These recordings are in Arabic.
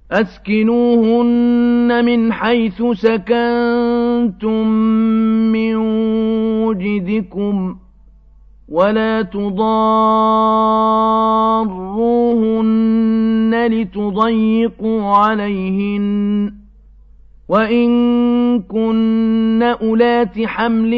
أسكنوهن من حيث سكنتم من وجدكم ولا تضاروهن لتضيقوا عليهن وإن كن أولات حمل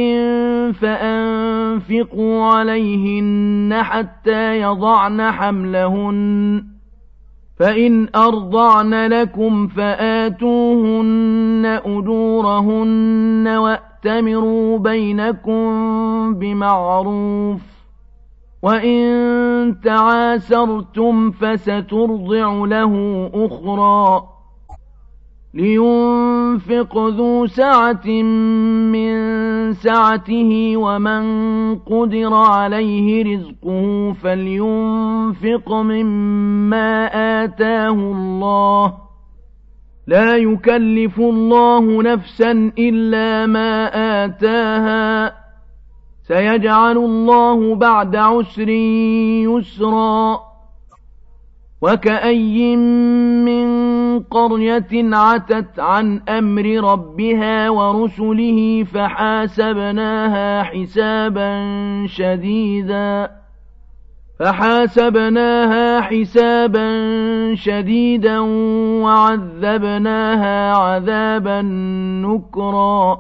فأنفقوا عليهن حتى يضعن حملهن فإن أرضعن لكم فآتوهن أجورهن وأتمروا بينكم بمعروف وإن تعاسرتم فسترضع له أخرى لينفق ذو سعة من سعته ومن قدر عليه رزقه فلينفق مما آتاه الله لا يكلف الله نفسا إلا ما آتاها سيجعل الله بعد عسر يسرا وكأي من قرية عتت عن أمر ربها ورسله فحاسبناها حسابا شديدا وعذبناها عذابا نكرا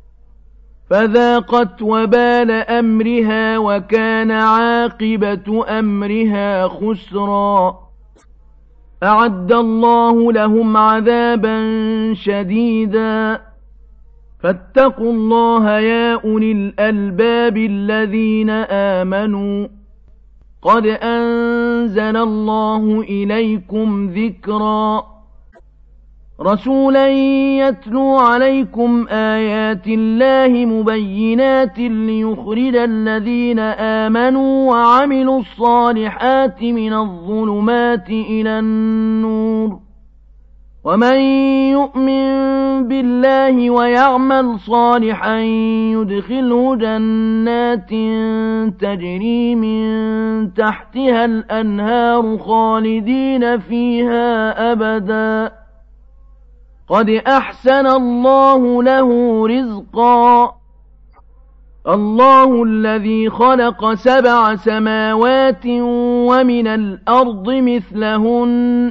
فذاقت وبال أمرها وكان عاقبة أمرها خسرا أعد الله لهم عذابا شديدا فاتقوا الله يا أولي الألباب الذين آمنوا قد أنزل الله إليكم ذكرا رسولا يتلو عليكم آيات الله مبينات ليخرج الذين آمنوا وعملوا الصالحات من الظلمات إلى النور ومن يؤمن بالله ويعمل صالحا يدخله جنات تجري من تحتها الأنهار خالدين فيها أبدا قد أحسن الله له رزقا الله الذي خلق 7 سماوات ومن الأرض مثلهن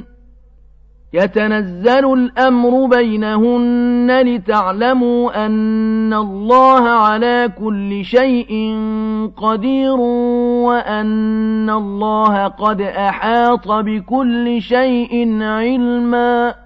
يتنزل الأمر بينهن لتعلموا أن الله على كل شيء قدير وأن الله قد أحاط بكل شيء علما